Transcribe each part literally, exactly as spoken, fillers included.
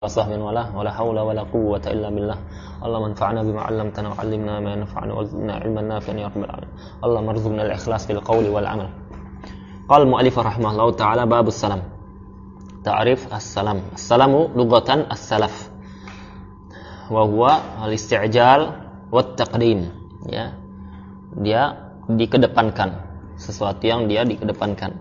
Wasahmin wala wala haula wala quwwata illa billah. Allahumma anfa'na bima 'allamtana wa 'allimna ma yanfa'una wa zidna 'ilman nafi'an ya rabbal alamin. Allahumma arzuqna al-ikhlas fil qawli wal 'amal. Qala al-mu'allif rahimahullahu ta'ala babus salam. Ta'rif as-salam. As-salamu lughatan as-salaf. Wa huwa al-isti'jal wat taqdim, ya. Dia dikedepankan, sesuatu yang dia dikedepankan.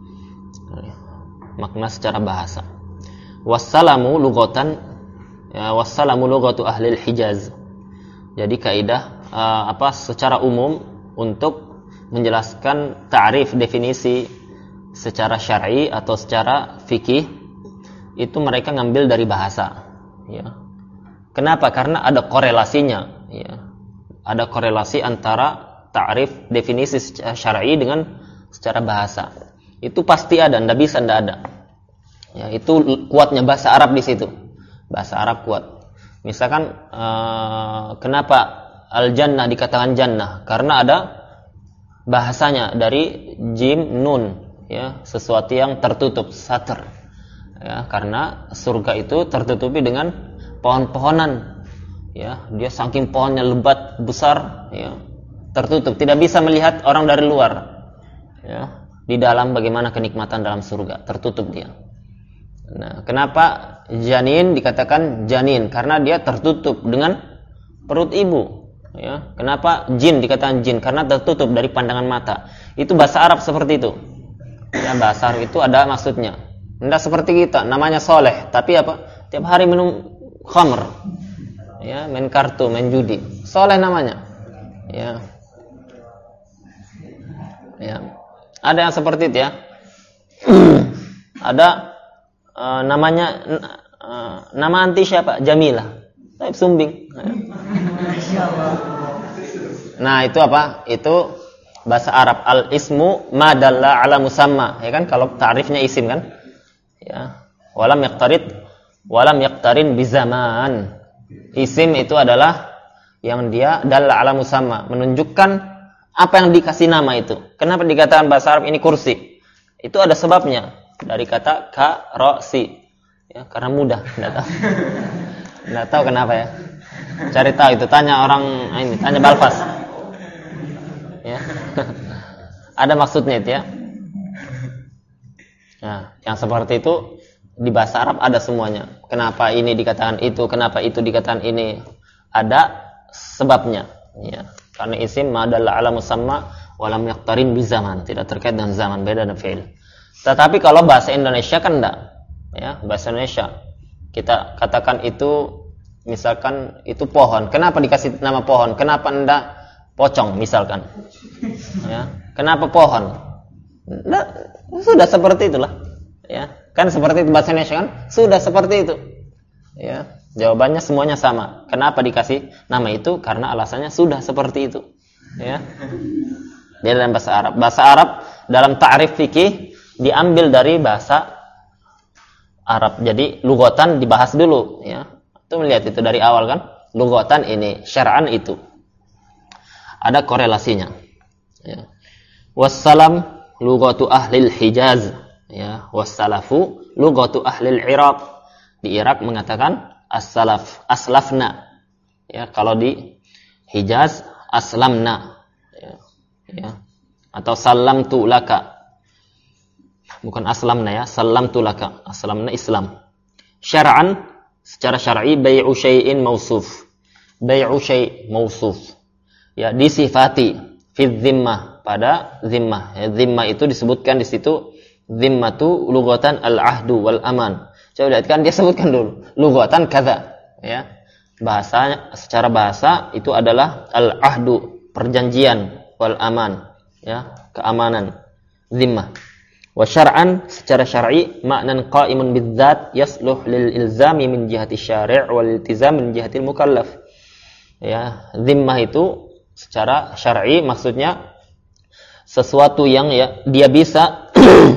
Makna secara bahasa. Wassalamu lughatan, ya, wassalamu lughatu ahli Hijaz. Jadi kaidah uh, apa secara umum untuk menjelaskan ta'rif definisi secara syar'i atau secara fikih itu mereka ngambil dari bahasa, ya. Kenapa? Karena ada korelasinya, ya. Ada korelasi antara ta'rif definisi secara syar'i dengan secara bahasa. Itu pasti ada, ndak bisa ndak ada. Ya, itu kuatnya bahasa Arab di situ. Bahasa Arab kuat. Misalkan uh, kenapa al-jannah dikatakan jannah? Karena ada bahasanya dari jim nun, ya, sesuatu yang tertutup, satr. Ya, karena surga itu tertutupi dengan pohon-pohonan. Ya, dia saking pohonnya lebat, besar, ya, tertutup, tidak bisa melihat orang dari luar. Ya, di dalam bagaimana kenikmatan dalam surga, tertutup dia. Nah, kenapa janin dikatakan janin? Karena dia tertutup dengan perut ibu. Ya, kenapa jin dikatakan jin? Karena tertutup dari pandangan mata. Itu bahasa Arab seperti itu. Ya, bahasa Arab itu ada maksudnya. Tidak seperti kita, namanya soleh, tapi apa? Tiap hari minum khamr, ya, main kartu, main judi. Soleh namanya. Ya, ya. Ada yang seperti itu, ya. Ada Uh, namanya uh, nama anti siapa? Jamilah. Taib sumbing. Nah, itu apa? Itu bahasa Arab. Al-ismu ma dalla ala musamma. Ya kan, kalau ta'rifnya isim kan? Ya. Walam yaqtarid walam yaqtarin bizaman. Isim itu adalah yang dia dalla ala musamma, menunjukkan apa yang dikasih nama itu. Kenapa dikatakan bahasa Arab ini kursi? Itu ada sebabnya. Dari kata karosi, ya, karena mudah. Nggak tahu, nggak tahu kenapa, ya. Cari tahu itu, tanya orang ini, tanya Balfas. Ya, ada maksudnya itu, ya. Nah, yang seperti itu di bahasa Arab ada semuanya. Kenapa ini dikatakan itu, kenapa itu dikatakan ini, ada sebabnya. Ya, karena isim madalla ala musamma walam yaqtarin bizaman, tidak terkait dengan zaman, beda dengan fi'il. Tetapi kalau bahasa Indonesia kan enggak, ya, bahasa Indonesia kita katakan itu, misalkan itu pohon. Kenapa dikasih nama pohon? Kenapa enggak pocong misalkan? Ya, kenapa pohon? Enggak, sudah seperti itulah, ya. Kan seperti itu bahasa Indonesia kan? Sudah seperti itu. Ya, jawabannya semuanya sama. Kenapa dikasih nama itu? Karena alasannya sudah seperti itu, ya. Dia dalam bahasa Arab. Bahasa Arab dalam ta'rif fikih diambil dari bahasa Arab. Jadi lughatan dibahas dulu, ya. Itu melihat itu dari awal kan. Lughatan ini, syar'an itu. Ada korelasinya. Ya. Wassalam lughatu ahlil Hijaz, ya. Wassalafu lughatu ahlil Iraq. Di Irak mengatakan as-salaf, aslafna. Ya, kalau di Hijaz aslamna. Ya. Ya. Atau salamtu laka. Bukan aslamna, ya, salamtu laka. Aslamna Islam. Syar'an, secara syar'i, bai'u syai'in mausuf. Bai'u syai' mausuf. Ya, disifati fi dhimmah, pada zimmah. Ya, zimmah itu disebutkan di situ, zimmatu lughatan al-ahdu wal aman. Coba lihat kan, dia sebutkan dulu lughatan kadza, ya. Bahasanya, secara bahasa itu adalah al-ahdu, perjanjian, wal aman, ya, keamanan, zimmah. Wa syar'an, secara syar'i, maknan qa'imun bidzat yasluh lil ilzami min jihati syari' wal iltizam min jihati mukallaf. Ya, zimmah itu secara syar'i maksudnya sesuatu yang, ya, dia bisa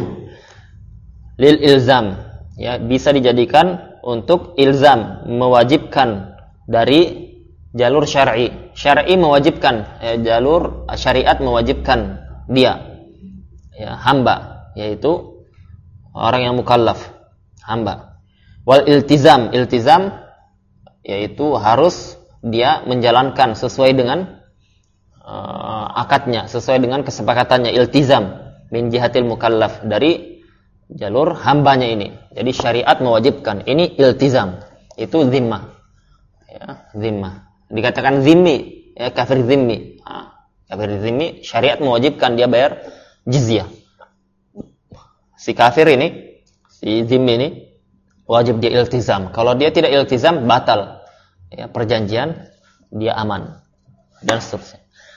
lil ilzam, ya, bisa dijadikan untuk ilzam, mewajibkan dari jalur syar'i. Syar'i mewajibkan, ya, jalur syariat mewajibkan dia, ya, hamba, yaitu orang yang mukallaf, hamba. Wal iltizam, iltizam yaitu harus dia menjalankan sesuai dengan uh, akadnya, sesuai dengan kesepakatannya. Iltizam min jihatil mukallaf, dari jalur hambanya ini. Jadi syariat mewajibkan. Ini iltizam. Itu zimmah. Ya, zimmah. Dikatakan zimmi, ya, kafir zimmi. Nah, kafir zimmi, syariat mewajibkan dia bayar jizyah. Si kafir ini, si zimmi ini wajib dia iltizam. Kalau dia tidak iltizam, batal. Ya, perjanjian, dia aman. Dan seterusnya.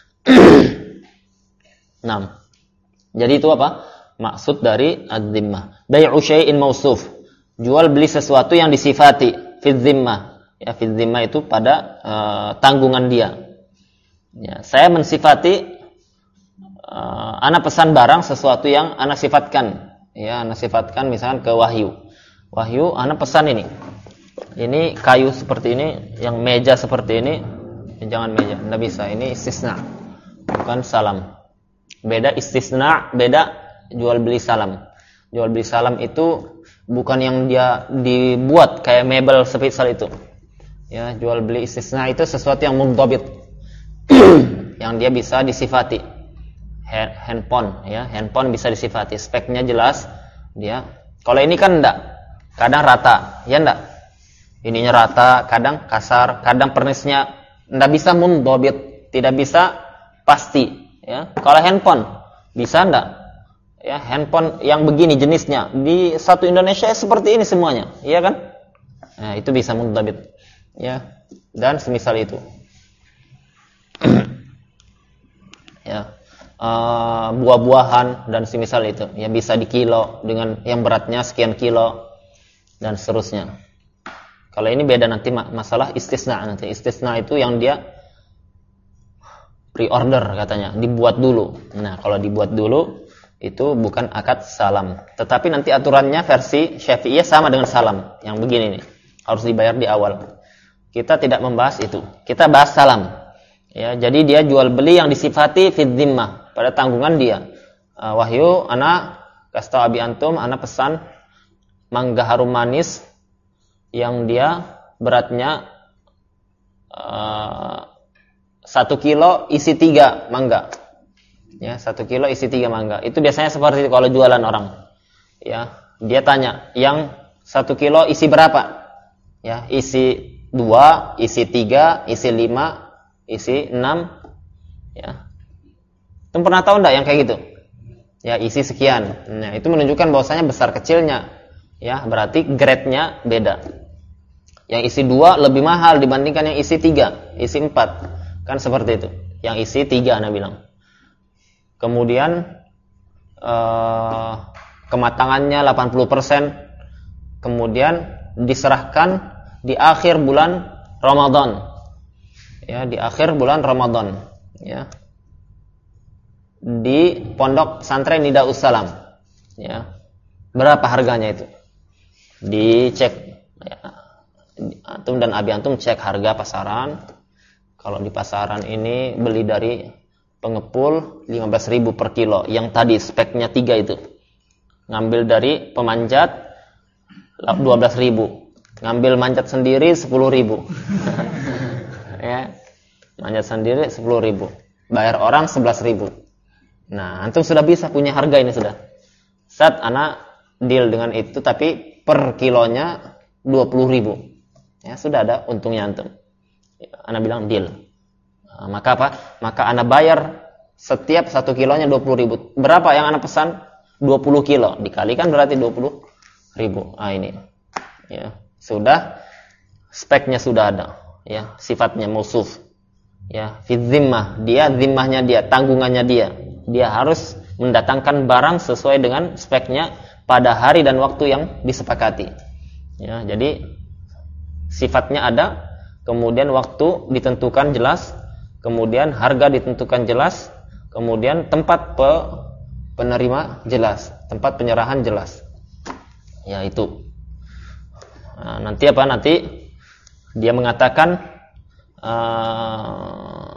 enam. Jadi itu apa? Maksud dari az-zimmah. Bai'u syai'in mausuf. Jual beli sesuatu yang disifati fi zimmah. Ya, fi zimmah itu pada uh, tanggungan dia. Ya, saya mensifati uh, ana pesan barang sesuatu yang ana sifatkan. Ya, ana sifatkan misalkan ke Wahyu. Wahyu, ana pesan ini. Ini kayu seperti ini, yang meja seperti ini. Jangan meja, enggak bisa. Ini istisna. Bukan salam. Beda istisna, beda jual beli salam. Jual beli salam itu bukan yang dia dibuat kayak mebel seperti itu. Ya, jual beli istisna itu sesuatu yang mundhabit. Yang dia bisa disifati. Handphone, ya, handphone bisa disifati, speknya jelas dia. Kalau ini kan enggak. Kadang rata, ya enggak? Ininya rata, kadang kasar, kadang pernisnya enggak bisa mundhabit, tidak bisa pasti, ya. Kalau handphone bisa enggak? Ya, handphone yang begini jenisnya di satu Indonesia seperti ini semuanya, iya kan? Nah, itu bisa mundhabit, ya. Dan semisal itu. Ya. Uh, buah-buahan dan semisal itu, ya, bisa dikilo dengan yang beratnya sekian kilo dan seterusnya. Kalau ini beda nanti masalah istisna. Nanti istisna itu yang dia pre-order katanya, dibuat dulu. Nah, kalau dibuat dulu itu bukan akad salam. Tetapi nanti aturannya versi Syafi'iyah sama dengan salam. Yang begini nih, harus dibayar di awal. Kita tidak membahas itu. Kita bahas salam. Ya, jadi dia jual beli yang disifati fi dhimmah, pada tanggungan dia. Uh, Wahyu, ana kasih tahu abi antum, ana pesan mangga harum manis yang dia beratnya uh, satu kilo isi tiga mangga. Ya, satu kilo isi tiga mangga. Itu biasanya seperti itu kalau jualan orang. Ya, dia tanya, yang satu kilo isi berapa? Ya, isi dua, isi tiga, isi lima, isi enam. Ya. Itu pernah tahu enggak yang kayak gitu? Ya, isi sekian. Nah, itu menunjukkan bahwasanya besar kecilnya. Ya, berarti grade-nya beda. Yang isi dua lebih mahal dibandingkan yang isi tiga, isi empat. Kan seperti itu. Yang isi tiga Anda bilang. Kemudian eh, kematangannya delapan puluh persen. Kemudian diserahkan di akhir bulan Ramadan. Ya, di akhir bulan Ramadan, ya. Di Pondok Pesantren Nidaus Salam. Ya. Berapa harganya itu? Dicek, ya. Antum dan abi antum cek harga pasaran. Kalau di pasaran ini beli dari pengepul lima belas ribu per kilo. Yang tadi speknya tiga itu. Ngambil dari pemanjat dua belas ribu. Ngambil manjat sendiri sepuluh ribu. Ya. Manjat sendiri sepuluh ribu. Bayar orang sebelas ribu. Nah, antum sudah bisa punya harga ini sudah. Saat anak deal dengan itu, tapi per kilonya dua puluh ribu. Ya, sudah ada untungnya antum. Anak bilang deal. Nah, maka apa? Maka anak bayar setiap satu kilonya dua puluh ribu. Berapa yang anak pesan? dua puluh kilo. Dikalikan berarti dua puluh ribu. Ah, ini. Ya, sudah. Speknya sudah ada. Ya, sifatnya mausuf. Ya, fi zimmah. Dia, zimmahnya dia, tanggungannya dia. Dia harus mendatangkan barang sesuai dengan speknya pada hari dan waktu yang disepakati. Ya, jadi sifatnya ada, kemudian waktu ditentukan jelas, kemudian harga ditentukan jelas, kemudian tempat pe, penerima jelas, tempat penyerahan jelas. Ya, itu. Nah, nanti apa? Nanti dia mengatakan uh,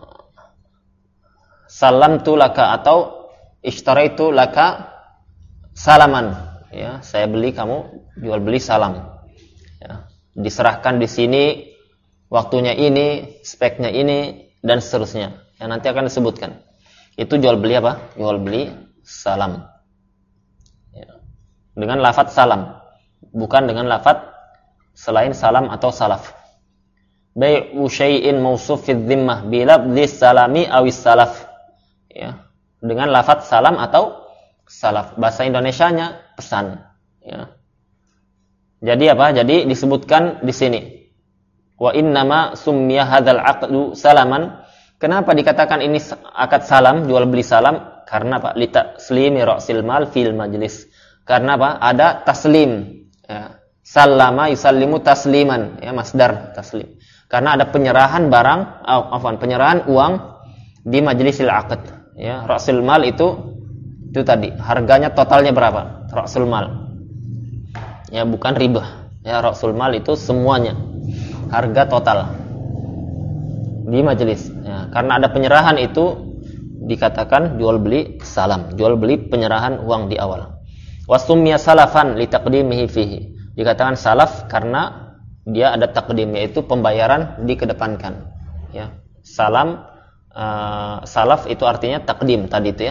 salamtu laka atau ishtaraitu laka salaman. Ya, saya beli, kamu jual beli salam. Ya, diserahkan di sini, waktunya ini, speknya ini, dan seterusnya. Yang nanti akan disebutkan. Itu jual beli apa? Jual beli salam. Ya. Dengan lafadz salam, bukan dengan lafadz selain salam atau salaf. Bai'u syai'in mausuf fi dhimmah bi lafdhi salami awis salaf. Ya, dengan lafadz salam atau salaf. Bahasa Indonesianya pesan, ya. Jadi apa? Jadi disebutkan di sini. Wa innama summiya hadzal 'aqdu salaman. Kenapa dikatakan ini akad salam, jual beli salam? Karena apa? Li taslimi ra'sil mal fil majlis. Karena apa? Ada taslim, ya. Sallama yusallimu tasliman, ya, masdar taslim. Karena ada penyerahan barang, oh, afwan, penyerahan uang di majlisil aqd, ya. Ra'sul mal itu itu tadi, harganya totalnya berapa? Ra'sul mal. Ya, bukan riba. Ya, ra'sul mal itu semuanya. Harga total di majelis. Ya, karena ada penyerahan itu dikatakan jual beli salam, jual beli penyerahan uang di awal. Wasummiya salafan li taqdimihi fihi. Dikatakan salaf karena dia ada takdim, yaitu pembayaran dikedepankan. Ya, salam, uh, salaf itu artinya takdim tadi itu, ya.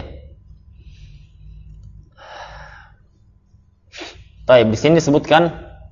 Baik, di sini disebutkan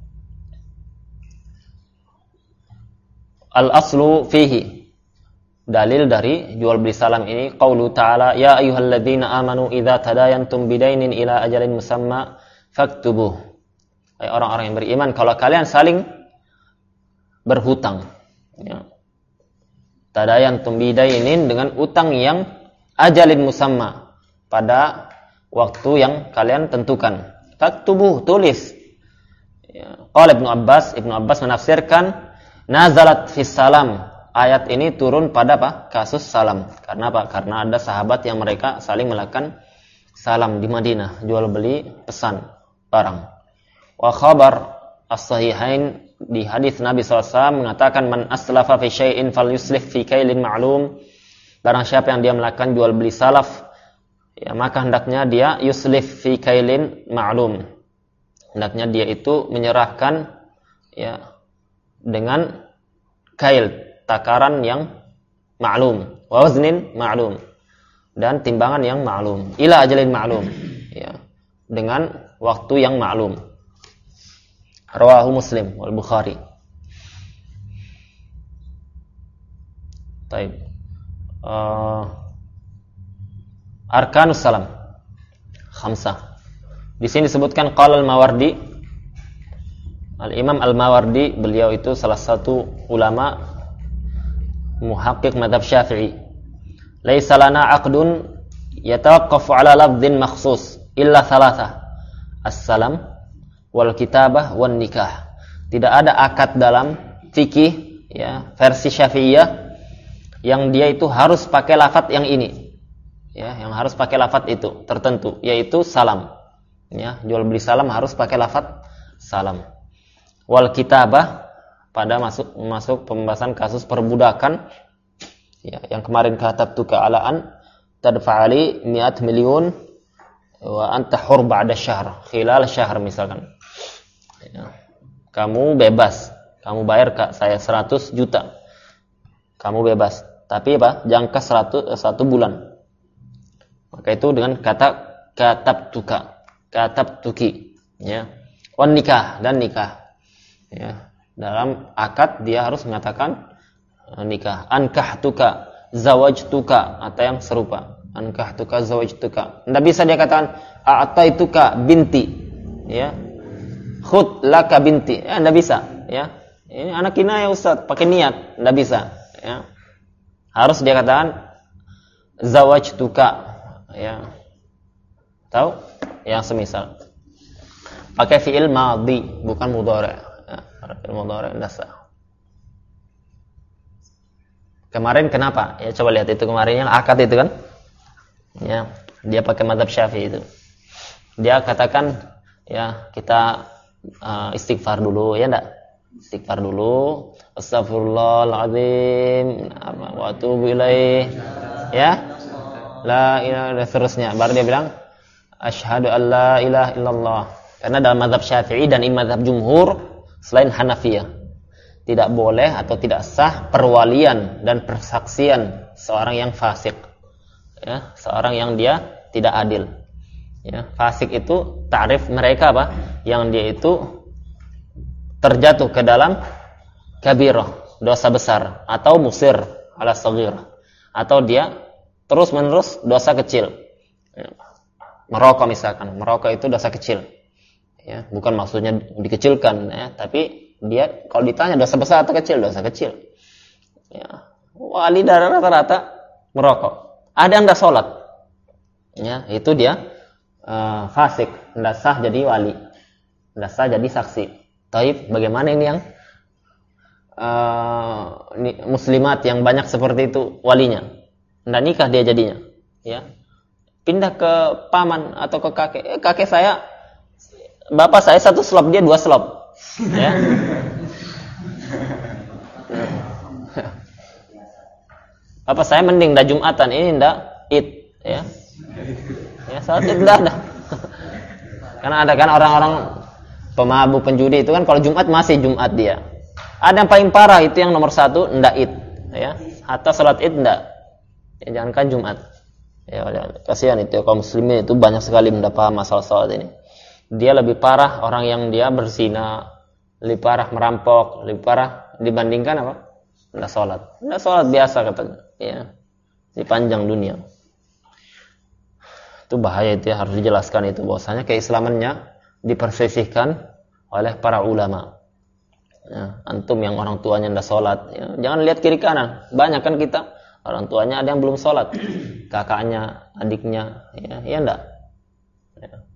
al-aslu fihi. Dalil dari jual beli salam ini qaulu ta'ala ya ayyuhalladzina amanu idza tadayantum bidainin ila ajalin musamma faktubuh. Hai orang-orang yang beriman, kalau kalian saling berhutang, ya. Tadayantum bidainin dengan utang yang ajalin musamma, pada waktu yang kalian tentukan. Faktubuh, tulis. Ya. Qala Ibnu Abbas, Ibnu Abbas menafsirkan nazalat fis salam. Ayat ini turun pada apa? Kasus salam. Karena apa? Karena ada sahabat yang mereka saling melakukan salam di Madinah, jual beli pesan barang. Wa khabar as-sahihain, di hadis Nabi shallallahu alaihi wasallam mengatakan man aslafa fi syai'in falyuslif fi kailin ma'lum. Barang siapa yang dia melakukan jual beli salaf, ya, maka hendaknya dia yuslif fi kailin ma'lum. Hendaknya dia itu menyerahkan, ya, dengan kail, takaran yang ma'lum, wa waznin ma'lum, dan timbangan yang ma'lum, ila ajalin ma'lum, ya, dengan waktu yang ma'lum. Rawahu Muslim wal Bukhari. Baik. Uh, Arkanus salam khamsah. Di sini disebutkan qala al-Mawardi. Al-Imam Al-Mawardi, beliau itu salah satu ulama muhaqqiq mazhab Syafi'i. Laisa lana 'aqdun yatawaqqafu 'ala lafdhin makhsus illa thalatha. As-salam wal kitabah wan nikah. Tidak ada akad dalam fikih, ya, versi Syafi'iyah yang dia itu harus pakai lafaz yang ini. Ya, yang harus pakai lafaz itu tertentu, yaitu salam. Ya, jual beli salam harus pakai lafaz salam. Wal kitabah, pada masuk masuk pembahasan kasus perbudakan, ya, yang kemarin katabtuka alaan tadfa'ali mi'at milyun wa anta hur ba'da syahr, khilal syahr misalkan. Ya, kamu bebas, kamu bayar ke saya seratus juta, kamu bebas, tapi apa? Jangka seratus, satu bulan. Maka itu dengan kata katabtuka, katabtuki, ya. Wan nikah, dan nikah, ya. Dalam akad dia harus mengatakan nikah. Ankahtuka, zawajtuka, atau yang serupa. Ankahtuka, zawajtuka. Tidak bisa dia katakan a'taituka binti, ya. Khud laka binti, ya, tidak bisa, ya. Ini anak kinayah Ustaz, pakai niat, tidak bisa, ya. Harus dia katakan zawajtuka, ya. Tahu? Yang semisal. Pakai fi'il madhi, bukan mudhari'. Ya, fi'il mudhari' dasar. Kemarin kenapa? Ya, coba lihat itu kemarin yang akad itu kan? Ya, dia pakai mazhab Syafi'i itu. Dia katakan, ya, kita uh, istighfar dulu, ya enggak? Istighfar dulu. Astagfirullahaladzim wa atubu ilaih. Ya? La ilaha, dan seterusnya. Baru dia bilang asyhadu an la ilaha illallah. Karena dalam mazhab Syafi'i dan mazhab jumhur selain Hanafiyah. Tidak boleh atau tidak sah perwalian dan persaksian seorang yang fasik. Ya, seorang yang dia tidak adil. Ya, fasik itu ta'rif mereka apa? Yang dia itu terjatuh ke dalam kabirah, dosa besar, atau musir ala saghirah, atau dia terus-menerus dosa kecil. Ya, merokok misalkan, merokok itu dosa kecil. Ya, bukan maksudnya dikecilkan, ya, tapi dia kalau ditanya dosa besar atau kecil, dosa kecil. Ya, wali darah rata-rata merokok. Ada yang tidak sholat, ya, itu dia uh, fasik, tidak sah jadi wali, tidak sah jadi saksi. Taib, bagaimana ini yang uh, ini, muslimat yang banyak seperti itu walinya, tidak nikah dia jadinya, ya, pindah ke paman atau ke kakek. Eh, kakek saya, bapak saya satu slop, dia dua slop. Ya. Apa saya mending dah Jumatan, ini ndak Id, ya. Ya, saat Id dah dah. Karena ada kan orang-orang pemabuk, penjudi itu kan kalau Jumat masih Jumat dia. Ada yang paling parah itu yang nomor satu ndak Id, ya. Hatta salat Id ndak. Ya, jangankan Jumat. Ya, kasihan itu kaum muslimin itu banyak sekali mendapat paham masalah salat ini. Dia lebih parah orang yang dia berzina, lebih parah merampok, lebih parah dibandingkan apa? Nggak sholat. Nggak sholat biasa katanya. Ya. Di panjang dunia. Itu bahaya itu ya, harus dijelaskan itu. Bahwasanya keislamannya dipersisihkan oleh para ulama. Ya. Antum yang orang tuanya nggak sholat. Ya. Jangan lihat kiri kanan. Banyak kan kita. Orang tuanya ada yang belum sholat. Kakaknya, adiknya. Ya, ya enggak? Ya.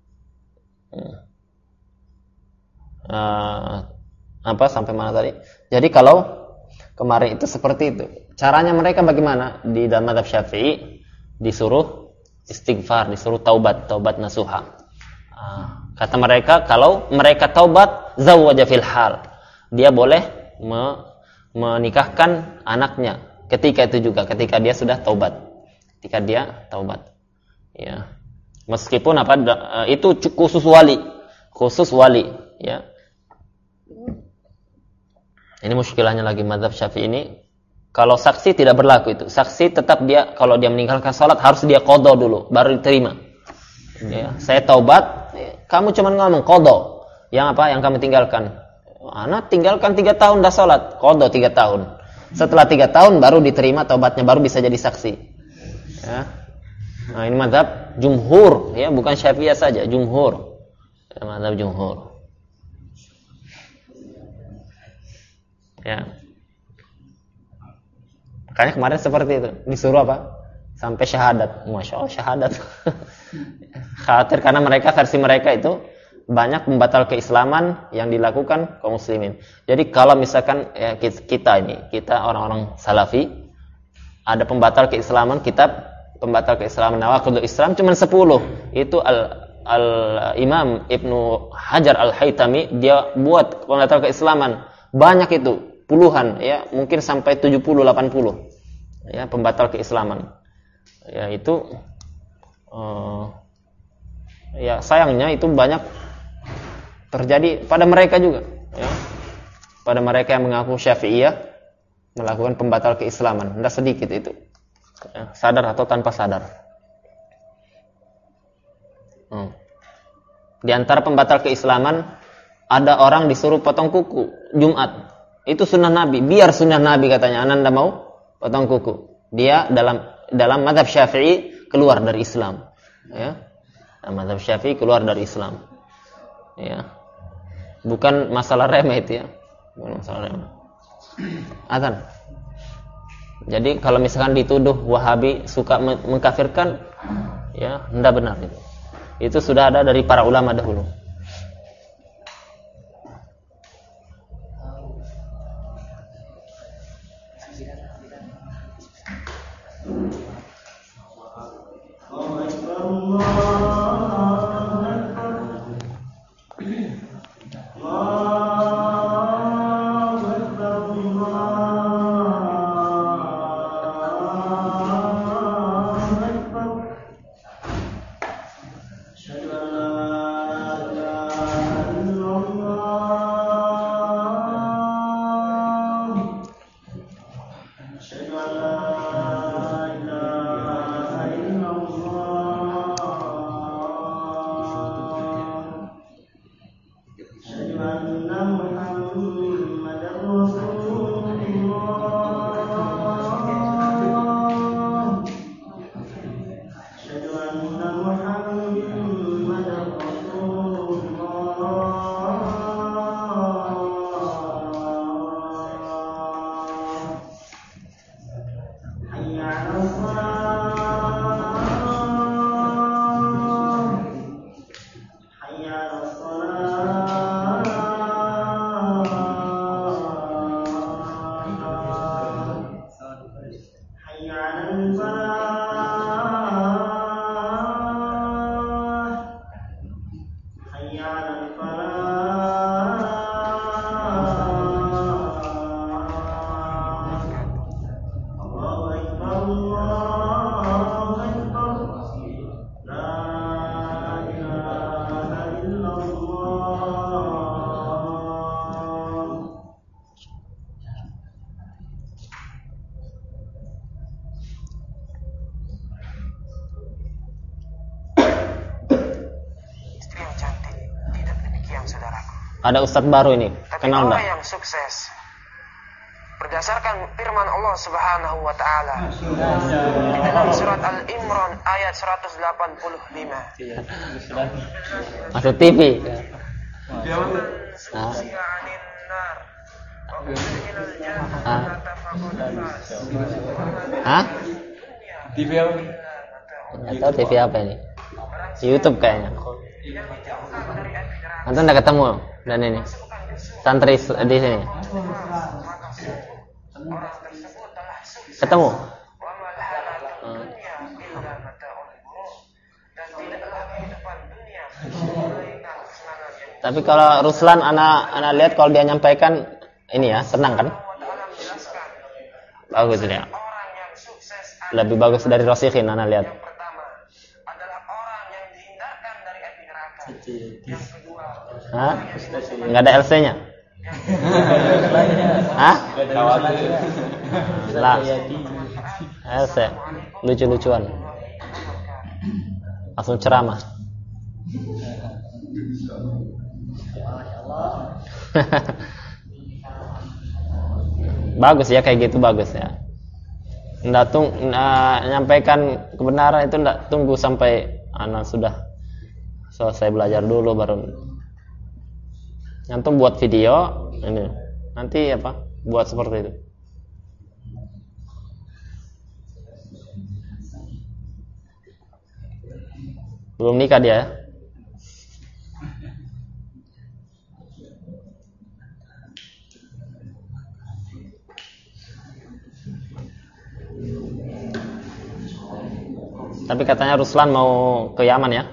Uh, apa sampai mana tadi? Jadi kalau kemarin itu seperti itu. Caranya mereka bagaimana? Di dalam mazhab Syafi'i disuruh istighfar, disuruh taubat, taubat nasuha. Uh, kata mereka kalau mereka taubat zawwaja fil hal. Dia boleh me- menikahkan anaknya ketika itu juga, ketika dia sudah taubat. Ketika dia taubat. Ya. Meskipun apa itu khusus wali, khusus wali, ya. Ini muskilahnya lagi mazhab Syafi'i ini. Kalau saksi tidak berlaku itu. Saksi tetap dia kalau dia meninggalkan salat harus dia qada dulu baru diterima. Ya, saya taubat, kamu cuma ngomong qada. Yang apa? Yang kamu tinggalkan. Anak tinggalkan tiga tahun dah salat, qada tiga tahun. Setelah tiga tahun baru diterima taubatnya, baru bisa jadi saksi. Ya. Nah, ini mazhab jumhur, ya, bukan Syafi'iyah saja, jumhur. Ya, mazhab jumhur. Ya. Makanya kemarin seperti itu, disuruh apa? Sampai syahadat. Masya Allah, syahadat. Khawatir karena mereka, versi mereka itu banyak membatal keislaman yang dilakukan kaum muslimin. Jadi kalau misalkan ya, kita ini, kita orang-orang salafi, ada pembatal keislaman, kitab pembatal keislaman nawaqidul Islam cuma sepuluh. Itu al, al Imam Ibnu Hajar Al-Haytami dia buat pembatal keislaman. Banyak itu, puluhan ya, mungkin sampai tujuh puluh delapan puluh. Ya, pembatal keislaman. Ya, itu uh, ya sayangnya itu banyak terjadi pada mereka juga, ya. Pada mereka yang mengaku Syafi'iyah melakukan pembatal keislaman. Tidak sedikit itu. Ya, sadar atau tanpa sadar. Hmm. Di antara pembatal keislaman ada orang disuruh potong kuku Jumat. Itu sunnah Nabi. Biar sunnah Nabi katanya. Anda mau potong kuku. Dia dalam dalam mazhab Syafi'i keluar dari Islam. Ya, dalam mazhab Syafi'i keluar dari Islam. Ya, bukan masalah remeh itu ya. Bukan masalah remeh. Azan. Jadi kalau misalkan dituduh Wahabi suka mengkafirkan, ya, tidak benar itu. Itu sudah ada dari para ulama dahulu. Ada ustadz baru ini. Tapi Kenal orang enggak? yang sukses berdasarkan firman Allah Subhanahu wa taala di dalam surat Al-Imran ayat seratus delapan puluh lima. Masuk T V. Ah. Ah. Hah? T V apa? Atau T V apa ini? YouTube kayaknya. Antum udah ketemu dan ini santri di sini. Ketemu. Hmm. Tapi kalau Ruslan anak anak lihat kalau dia nyampaikan ini ya, senang kan? Bagus dia. Lebih bagus dari Rosikhin anak lihat. Hah? Enggak ada L C-nya? Hah? Lah. L C. Lucu-lucuan. Langsung ceramah. Bagus ya kayak gitu, bagus ya. Nggak tung, nah, nyampaikan kebenaran itu nggak tunggu sampai anak sudah selesai belajar dulu baru. Antum buat video ini nanti apa? Buat seperti itu. Belum nikah dia ya? Tapi katanya Ruslan mau ke Yaman ya?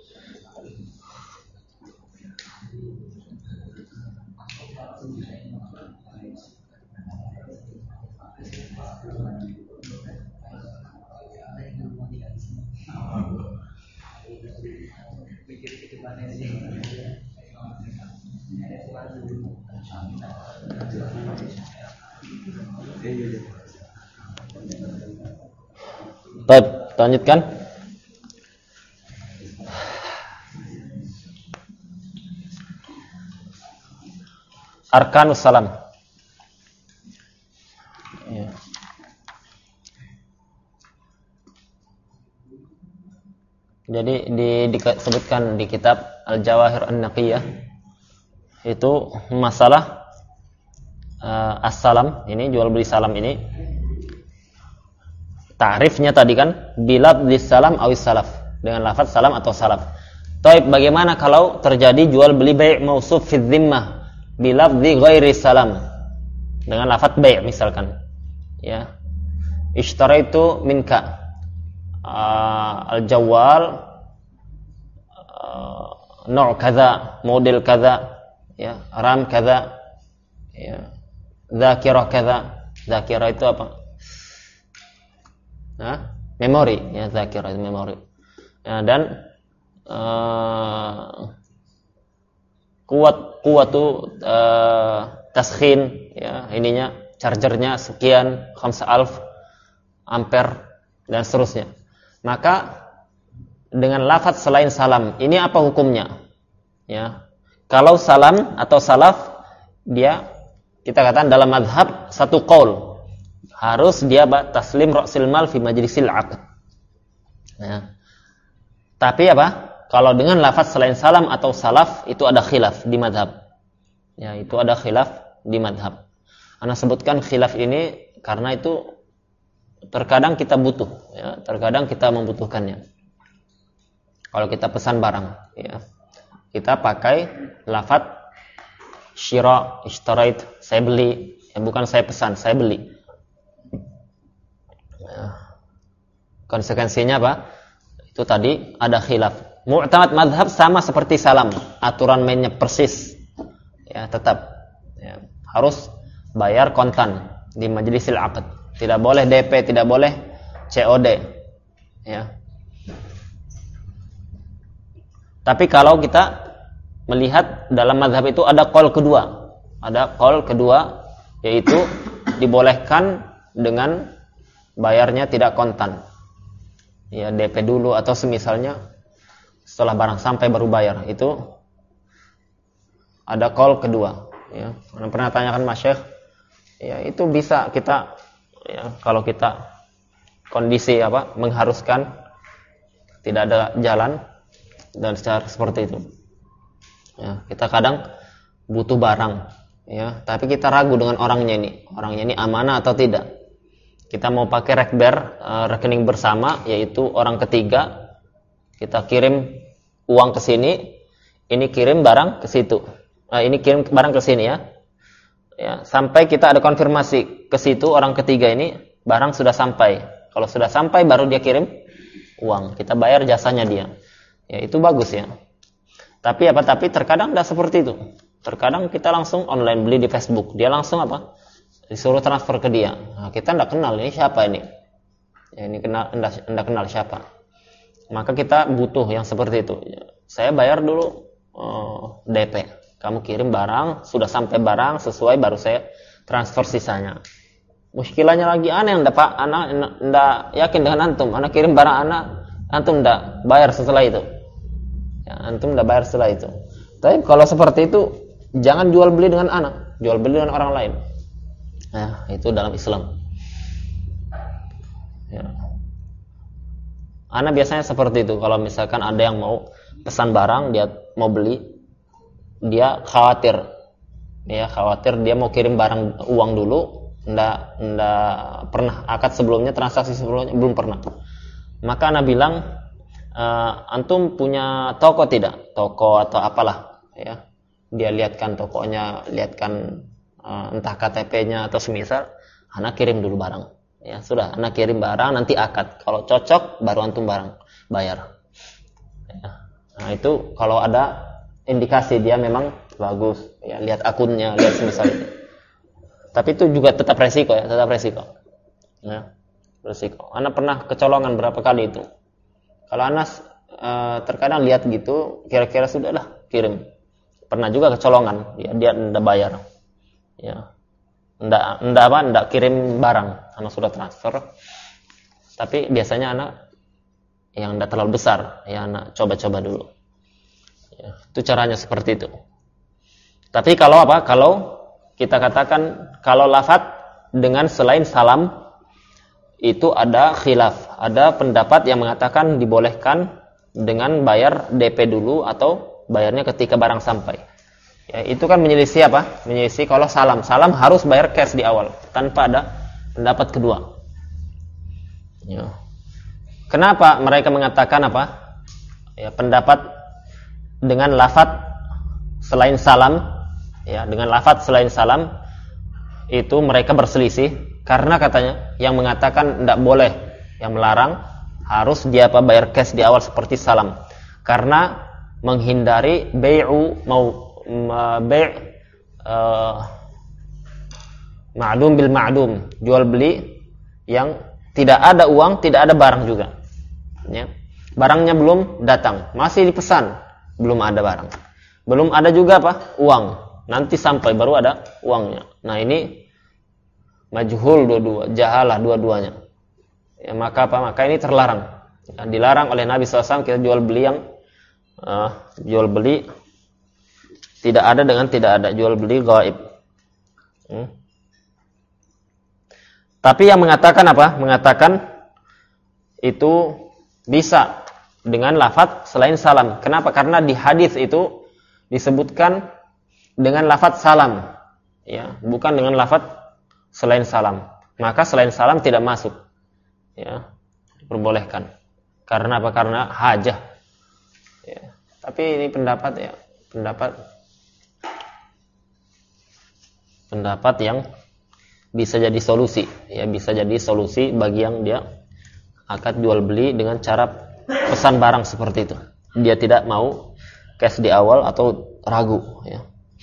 Baik, lanjutkan. Arkanus salam. Ya. Jadi di, disebutkan di kitab Al-Jawahir An-Naqiyah itu masalah uh, as-salam ini, jual beli salam ini. Ta'rifnya tadi kan bilafdz salam awis salaf, dengan lafaz salam atau salaf. Taib, bagaimana kalau terjadi jual beli bai' mausuf fi dhimmah bilafdzi ghairi salam, dengan lafaz bai' misalkan ya, ishtaraitu minka uh, al-jawwal uh, no' kadza, model kadza ya, RAM kadza ya, dzakirah kadza. Dzakirah itu apa? Nah, memori ya, zakirah itu memori ya, dan uh, kuat kuat tuh uh, taskhin ya, ininya chargernya sekian khamsa alf ampere dan seterusnya. Maka dengan lafaz selain salam ini apa hukumnya ya? Kalau salam atau salaf, dia kita katakan dalam mazhab satu qaul, harus dia taslim ra'sil mal fi majlisil 'aqd. Ya. Tapi apa? Kalau dengan lafaz selain salam atau salaf itu ada khilaf di mazhab. Ya, itu ada khilaf di mazhab. Ana sebutkan khilaf ini karena itu terkadang kita butuh, ya, terkadang kita membutuhkannya. Kalau kita pesan barang, ya, kita pakai lafaz syira, ishtarait, saya beli, ya, bukan saya pesan, saya beli. Konsekuensinya apa? Itu tadi ada khilaf. Mu'tamad madhab sama seperti salam, aturan mainnya persis ya, tetap ya, harus bayar kontan di majlisil aqd, tidak boleh D P, tidak boleh C O D ya. Tapi kalau kita melihat dalam madhab itu ada qaul kedua, ada qaul kedua, yaitu dibolehkan dengan bayarnya tidak kontan ya, D P dulu atau semisalnya, setelah barang sampai baru bayar. Itu ada call kedua, ya. Anda pernah tanyakan Mas Syekh, ya itu bisa kita, ya, kalau kita kondisi apa mengharuskan tidak ada jalan dan secara seperti itu, ya, kita kadang butuh barang, ya, tapi kita ragu dengan orangnya ini, orangnya ini amanah atau tidak. Kita mau pakai rekber, uh, rekening bersama, yaitu orang ketiga, kita kirim uang ke sini, ini kirim barang ke situ, uh, ini kirim barang ke sini, ya, ya, sampai kita ada konfirmasi ke situ orang ketiga ini barang sudah sampai. Kalau sudah sampai baru dia kirim uang, kita bayar jasanya dia, ya itu bagus ya. Tapi apa? Tapi terkadang tidak seperti itu. Terkadang kita langsung online beli di Facebook, dia langsung apa? Disuruh transfer ke dia. Nah, kita tidak kenal ini siapa ini. Ya, ini kenal, tidak kenal siapa. Maka kita butuh yang seperti itu. Ya, saya bayar dulu uh, D P. Kamu kirim barang, sudah sampai barang sesuai baru saya transfer sisanya. Muskilahnya lagi aneh yang dapat anak tidak yakin dengan antum. Anak kirim barang anak, antum tidak bayar setelah itu. Ya, antum tidak bayar setelah itu. Tapi kalau seperti itu, jangan jual beli dengan anak, jual beli dengan orang lain. Nah, itu dalam Islam. Ya. Anak biasanya seperti itu. Kalau misalkan ada yang mau pesan barang, dia mau beli, dia khawatir, ya khawatir dia mau kirim barang uang dulu, ndak ndak pernah akad sebelumnya, transaksi sebelumnya belum pernah. Maka anak bilang, e, antum punya toko tidak? Toko atau apalah, ya. Dia lihatkan tokonya, lihatkan uh, entah K T P-nya atau semisal, anak kirim dulu barang. Ya sudah, anak kirim barang, nanti akad. Kalau cocok, baru antum barang bayar. Ya. Nah itu kalau ada indikasi dia memang bagus, ya lihat akunnya, lihat semisal itu. Tapi itu juga tetap resiko ya, tetap resiko. Ya, resiko. Anak pernah kecolongan berapa kali itu. Kalau anak uh, terkadang lihat gitu, kira-kira sudahlah kirim. Pernah juga kecolongan, ya, dia ndak bayar, ya, ndak ndak apa, ndak kirim barang, anak sudah transfer. Tapi biasanya anak yang ndak terlalu besar, ya anak coba-coba dulu. Ya, itu caranya seperti itu. Tapi kalau apa? Kalau kita katakan kalau lafaz dengan selain salam itu ada khilaf, ada pendapat yang mengatakan dibolehkan dengan bayar D P dulu atau bayarnya ketika barang sampai. Ya, itu kan menyelisih apa? Menyelisih kalau salam. Salam harus bayar cash di awal tanpa ada pendapat kedua. Ya. Kenapa mereka mengatakan apa? Ya, pendapat dengan lafaz selain salam, ya, dengan lafaz selain salam itu mereka berselisih karena katanya yang mengatakan tidak boleh, yang melarang harus dia apa bayar cash di awal seperti salam. Karena menghindari bai'u mau bai' uh, ma'dum bil ma'dum, jual beli yang tidak ada uang, tidak ada barang juga. Ya. Barangnya belum datang, masih dipesan, belum ada barang. Belum ada juga apa? Uang. Nanti sampai baru ada uangnya. Nah, ini majhul dua-dua, jahalah dua-duanya. Ya, maka apa? Maka ini terlarang. Ya, dilarang oleh Nabi sallallahu alaihi wasallam kita jual beli yang Uh, jual beli tidak ada dengan tidak ada, jual beli gaib. Hmm. Tapi yang mengatakan apa? Mengatakan itu bisa dengan lafaz selain salam. Kenapa? Karena di hadis itu disebutkan dengan lafaz salam, ya, bukan dengan lafaz selain salam. Maka selain salam tidak masuk, ya, diperbolehkan. Karena apa? Karena hajah. Ya, tapi ini pendapat ya, pendapat pendapat yang bisa jadi solusi, ya bisa jadi solusi bagi yang dia akad jual beli dengan cara pesan barang seperti itu. Dia tidak mau cash di awal atau ragu, ya.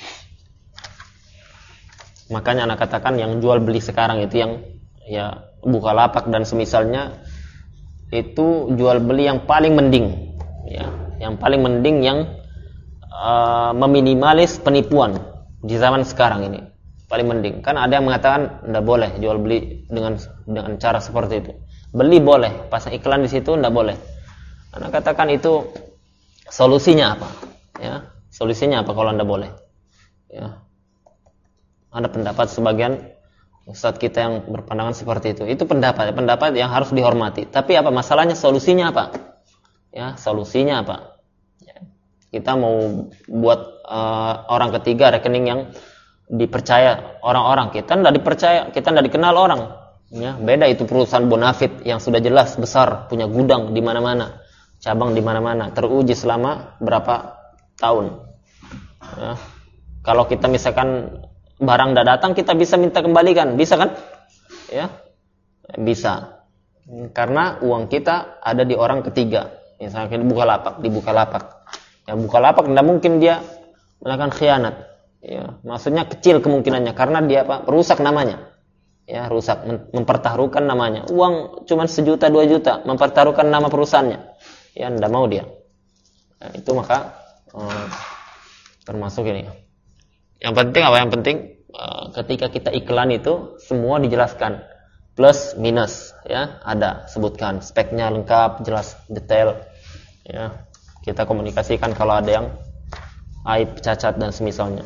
Makanya anak katakan yang jual beli sekarang itu yang ya Bukalapak dan semisalnya itu jual beli yang paling mending, ya. Yang paling mending yang uh, meminimalis penipuan di zaman sekarang ini paling mending. Kan ada yang mengatakan tidak boleh jual beli dengan dengan cara seperti itu. Beli boleh, pasang iklan di situ tidak boleh. Anak katakan itu solusinya apa? Ya, solusinya apa kalau tidak boleh? Ya. Ada pendapat sebagian ustadz kita yang berpandangan seperti itu. Itu pendapat, pendapat yang harus dihormati. Tapi apa masalahnya? Solusinya apa? Ya, solusinya apa? Ya. Kita mau buat uh, orang ketiga rekening yang dipercaya orang-orang. Kita tidak dipercaya, kita tidak dikenal orang. Ya, beda itu perusahaan Bonafit yang sudah jelas besar, punya gudang di mana-mana, cabang di mana-mana, teruji selama berapa tahun. Ya. Kalau kita misalkan barang tidak datang, kita bisa minta kembalikan, bisa kan? Ya, bisa. Karena uang kita ada di orang ketiga. Misalnya di Bukalapak, di Bukalapak. Ya, Bukalapak tidak mungkin dia melakukan khianat. Ya, maksudnya kecil kemungkinannya karena dia apa? Rusak namanya. Ya, rusak, mempertaruhkan namanya. Uang cuma sejuta dua juta, mempertaruhkan nama perusahaannya. Ya, tidak mau dia. Nah, itu maka eh, termasuk ini. Yang penting apa? Yang penting eh, ketika kita iklan itu semua dijelaskan, plus minus, ya ada sebutkan speknya lengkap, jelas, detail. Ya, kita komunikasikan kalau ada yang aib, cacat dan semisalnya.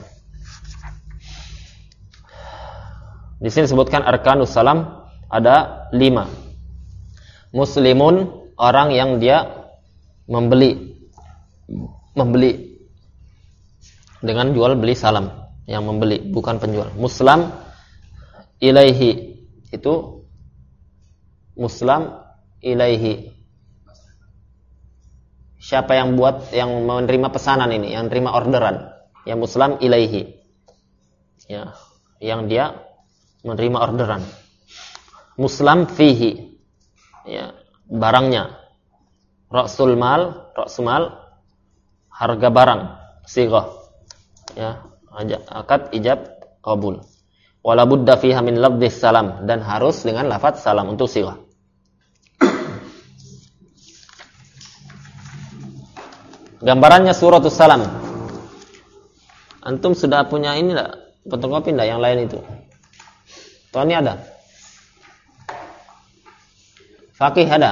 Di sini disebutkan arkanus salam ada lima. Muslimun, orang yang dia membeli, membeli dengan jual beli salam, yang membeli bukan penjual. Muslam ilaihi, itu muslam ilaihi. Siapa yang buat, yang menerima pesanan ini, yang terima orderan, yang muslam ilaihi, ya, yang dia menerima orderan. Muslam fihi, ya, barangnya. Ra'sul mal, ra'sul mal, harga barang, sighah, ya, akad ijab qabul. Wala budda fiha min lafdhis salam, dan harus dengan lafaz salam untuk sighah. Gambarannya suratus salam. Antum sudah punya ini enggak? Fotokopi enggak yang lain itu? Tony ada? Fakih ada?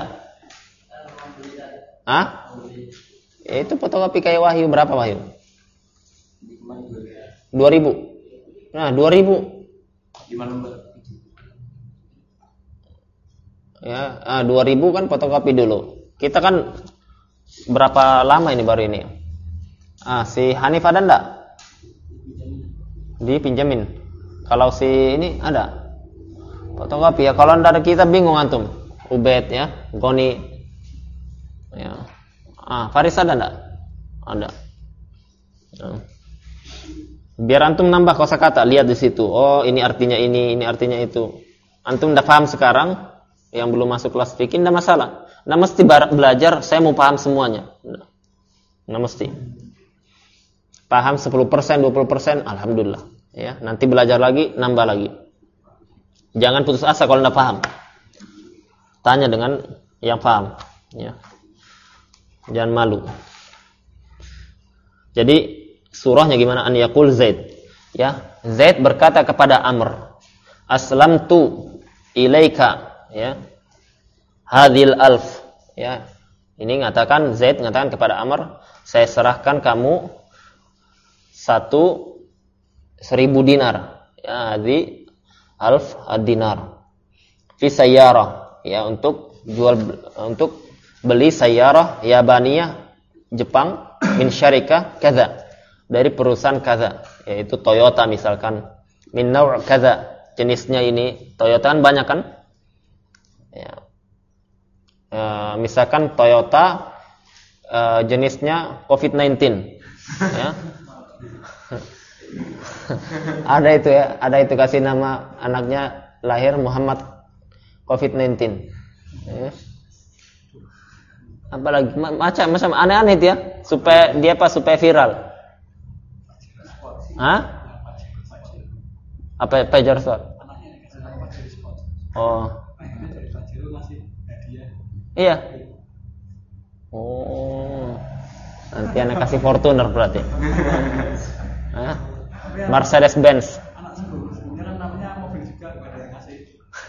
Hah? Itu fotokopi kayak Wahyu, berapa Wahyu? dua ribu. Nah, dua ribu. Ya, ah, dua ribu kan fotokopi dulu. Kita kan berapa lama ini baru ini? Ah, si Hanif ada enggak? Dipinjamin. Kalau si ini ada fotokopi ya. Kalau enggak ada kita bingung antum. Ubed ya, Goni. Ya. Ah, Faris ada enggak? Ada. Ya. Biar antum nambah kosakata, lihat di situ. Oh, ini artinya ini, ini artinya itu. Antum udah paham sekarang, yang belum masuk kelas fikih enggak masalah. Enggak mesti belajar saya mau paham semuanya. Enggak mesti. Paham sepuluh persen, dua puluh persen, alhamdulillah. Ya, nanti belajar lagi, nambah lagi. Jangan putus asa kalau enggak paham. Tanya dengan yang paham, ya. Jangan malu. Jadi surahnya gimana? An yaqul Zaid. Ya, Zaid berkata kepada Amr, "Aslamtu ilaika," ya. Hadhil alf, ya. Ini ngatakan Zaid ngatakan kepada Amr, "Saya serahkan kamu satu seribu dinar." Ya, hadhi alf ad-dinar. Fi sayyarah, ya, untuk jual, untuk beli sayyarah Yabaniyah Jepang min syarikah kadza, dari perusahaan kadza, yaitu Toyota misalkan, min naw' kadza, jenisnya ini. Toyota kan banyak kan? Ya. E, misalkan Toyota e, jenisnya covid sembilan belas, ya. Ada itu ya, ada itu kasih nama anaknya lahir Muhammad covid sembilan belas. Ya. Apalagi macam-macam aneh-aneh itu ya, supaya dia apa? Supaya viral. Hah? Apa Pajero Sport? Oh. Iya. Oh. Nanti anak kasih Fortuner berarti. Hah? Mercedes Benz. Anak sebelumnya kan namanya mobil juga, enggak ada yang ngasih.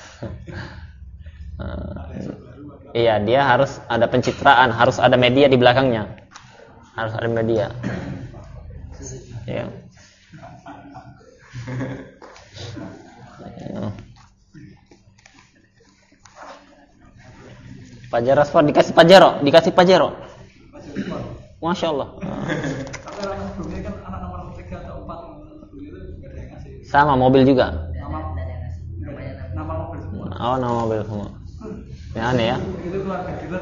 Iya, dia harus ada pencitraan, harus ada media di belakangnya. Harus ada media. Ya. Ya. Pajero sport dikasih Pajero, dikasih Pajero. Masya Allah. Tapi orang sebelumnya kan anak nomor tiga atau empat sebelumnya itu nggak ada yang ngasih. Sama mobil juga. Nama nama mobil semua. Oh, nama mobil semua. Ya aneh ya. Itu keluarga dealer.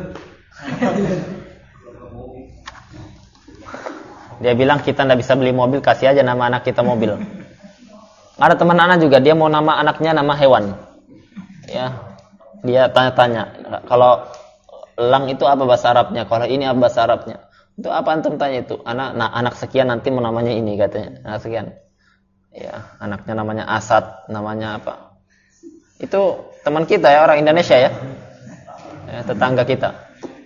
Dia bilang kita nggak bisa beli mobil, kasih aja nama anak kita mobil. Ada teman anak juga, dia mau nama anaknya nama hewan. Ya, dia tanya-tanya, kalau elang itu apa bahasa Arabnya? Kalau ini apa bahasa Arabnya? Itu apa antum tanya itu? Anak, nah anak sekian nanti mau namanya ini katanya. Anak sekian. Ya, anaknya namanya Asad, namanya apa? Itu teman kita ya, orang Indonesia ya. Ya, tetangga kita.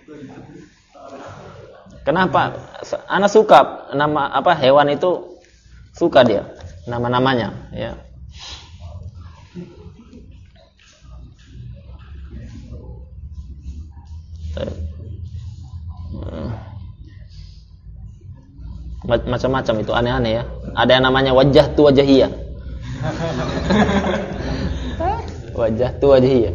Kenapa? Anak suka nama apa hewan itu, suka dia nama-namanya ya. Macam-macam itu aneh-aneh ya. Ada yang namanya wajah tu wajahiyah. Wajah tu wajahiyah.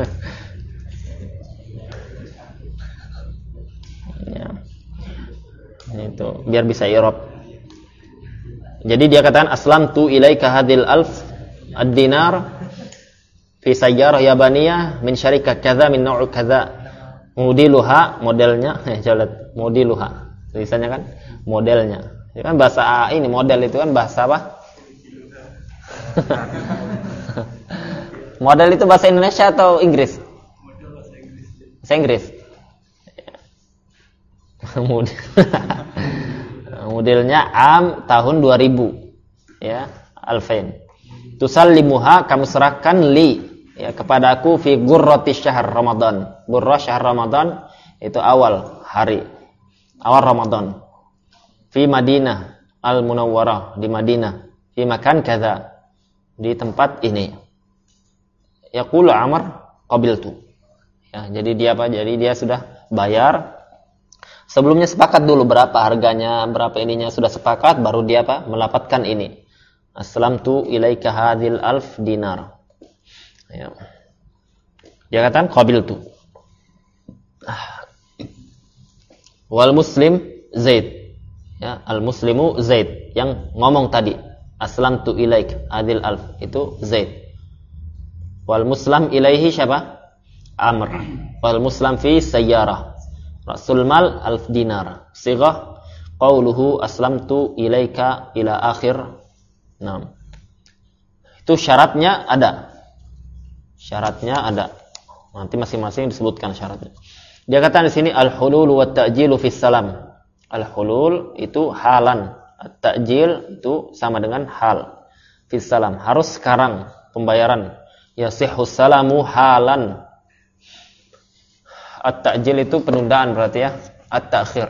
Ya. Itu biar bisa i'rab. Jadi dia katakan aslamtu ilaika hadil alf ad-dinar fi sayyarah yabaniyah min syarikah kadza min naw' kadza. Modiluha modelnya, eh coba modiluha. Tulisannya kan modelnya. Itu kan bahasa ini model itu kan bahasa apa? Model itu bahasa Indonesia atau Inggris? Model bahasa Inggris. Bahasa Inggris. Model. Modelnya am tahun dua ribu. Ya, alfain. Tusallimuha, kamu serahkan li ya kepadaku fi gurrati syahr Ramadan. Gurrah syahr Ramadan itu awal hari. Awal Ramadan. Fi Madinah Al-Munawwarah, di Madinah. Fi makan kadza, di tempat ini. Yaqulu Amr qabiltu. Ya, jadi dia apa? Jadi dia sudah bayar. Sebelumnya sepakat dulu berapa harganya, berapa ininya, sudah sepakat baru dia apa? Melapatkan ini. Aslamtu ilaika hadhil alf dinar. Ya. Dia katakan qabiltu. Wal muslim Zaid. Ya, al muslimu Zaid yang ngomong tadi. Aslamtu ilaik hadhil alf itu Zaid. Wal muslim ilaihi siapa? Amr. Wal muslim fi sayyarah. Rasul mal alf dinar. Sighah qauluhu aslamtu ilaika ila akhir. Nah. Itu syaratnya ada. Syaratnya ada. Nanti masing-masing disebutkan syaratnya. Dia kata di sini al-hulul wa ta'jilu fis salam. Al-hulul itu halan. At-ta'jil itu sama dengan hal. Fis salam harus sekarang pembayaran. Yasihhus salamu halan. At-ta'jil itu penundaan berarti ya. At-ta'khir.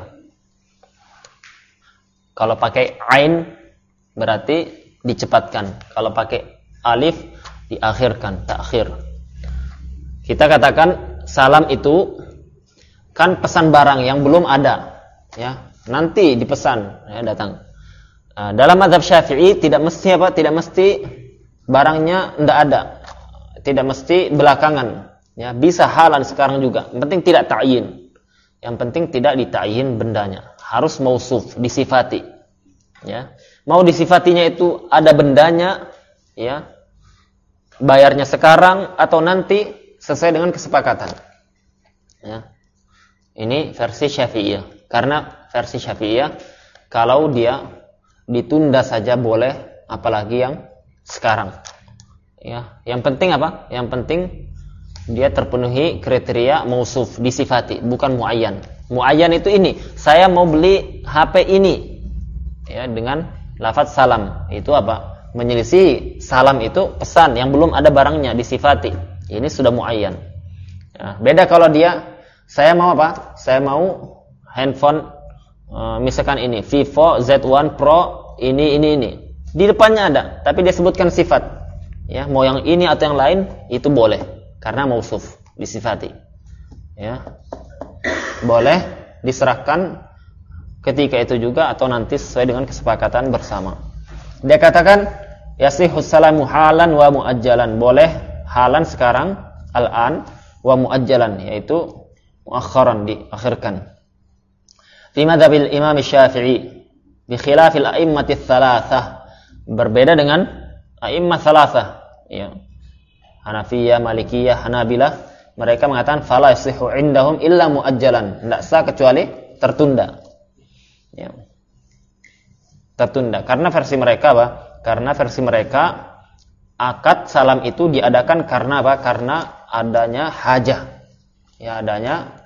Kalau pakai ain berarti dicepatkan. Kalau pakai alif diakhirkan, ta'khir. Kita katakan salam itu kan pesan barang yang belum ada, ya. Nanti dipesan, ya, datang. Nah, dalam mazhab Syafi'i tidak mesti apa? Tidak mesti barangnya tidak ada. Tidak mesti belakangan. Ya, bisa halan sekarang juga. Yang penting tidak ta'yin. Yang penting tidak dita'yin bendanya. Harus mausuf, disifati. Ya. Mau disifatinya itu ada bendanya, ya. Bayarnya sekarang atau nanti sesuai dengan kesepakatan. Ya. Ini versi Syafi'iyah. Karena versi Syafi'iyah kalau dia ditunda saja boleh, apalagi yang sekarang. Ya, yang penting apa? Yang penting dia terpenuhi kriteria mausuf, disifati, bukan muayyan. Muayyan itu ini, saya mau beli H P ini. Ya, dengan lafaz salam. Itu apa? Menyelisih salam itu pesan yang belum ada barangnya, disifati. Ini sudah muayyan. Ya, beda kalau dia saya mau apa? Saya mau handphone uh, misalkan ini Vivo Z satu Pro ini ini ini. Di depannya ada, tapi dia sebutkan sifat. Ya, mau yang ini atau yang lain itu boleh karena mausuf, disifati. Ya. Boleh diserahkan ketika itu juga atau nanti sesuai dengan kesepakatan bersama. Dia katakan yasihhu salamu halan wa muajjalan, boleh halan sekarang, al-an, wa muajjalan, yaitu muakharan, diakhirkan. Fi madhabil Imam Syafi'i bi khilafil a'immati tsalatsah, berbeda dengan a'immah tsalatsah, ya. Hanafiyah, Malikiyah, Hanabilah, mereka mengatakan fala yasihhu indahum illa muajjalan, tidak sah kecuali tertunda. Ya. Tertunda. Karena versi mereka apa? Karena versi mereka akad salam itu diadakan karena apa? Karena adanya hajah. Ya, adanya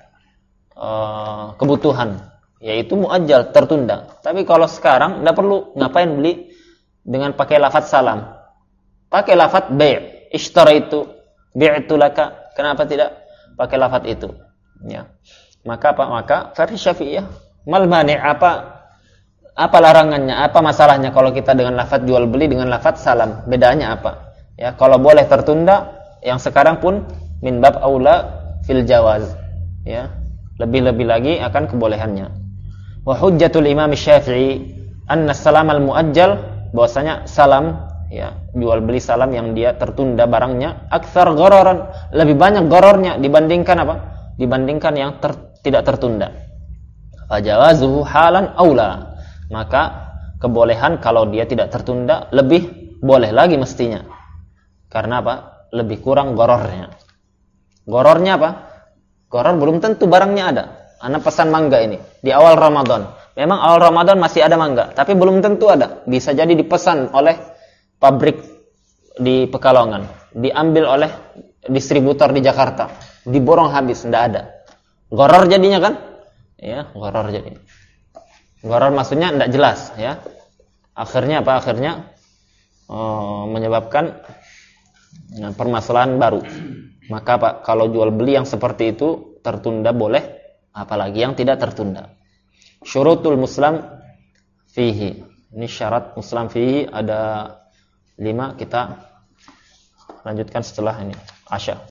uh, kebutuhan, yaitu muajjal, tertunda. Tapi kalau sekarang tidak perlu, ngapain beli dengan pakai lafaz salam? Pakai lafaz bai', ishtaraitu, bi'tu laka. Kenapa tidak pakai lafaz itu? Ya. Maka apa? Maka versi Syafi'iyah, mal mani', apa apa larangannya? Apa masalahnya kalau kita dengan lafaz jual beli dengan lafaz salam? Bedanya apa? Ya, kalau boleh tertunda, yang sekarang pun min bab aula fil jawaz. Ya. Lebih-lebih lagi akan kebolehannya. Wa hujjatul Imam Syafi'i anna salam al-muajjal, bahwasanya salam, ya, jual beli salam yang dia tertunda barangnya, aktsar ghararan, lebih banyak gharornya dibandingkan apa? Dibandingkan yang ter, tidak tertunda. Fa jawazuhu halan aula, maka kebolehan kalau dia tidak tertunda lebih boleh lagi mestinya. Karena apa? Lebih kurang gharornya. Gharornya apa? Gharor belum tentu barangnya ada. Ana pesan mangga ini di awal Ramadan. Memang awal Ramadan masih ada mangga, tapi belum tentu ada. Bisa jadi dipesan oleh pabrik di Pekalongan, diambil oleh distributor di Jakarta, diborong habis, tidak ada. Gharor jadinya kan? Ya, gharor jadi. Gharor maksudnya tidak jelas, ya. Akhirnya apa? Akhirnya oh, menyebabkan ya, permasalahan baru. Maka Pak, kalau jual beli yang seperti itu tertunda boleh, apalagi yang tidak tertunda. Syurutul muslim fihi. Ini syarat muslim fihi ada lima, kita lanjutkan setelah ini. Asya.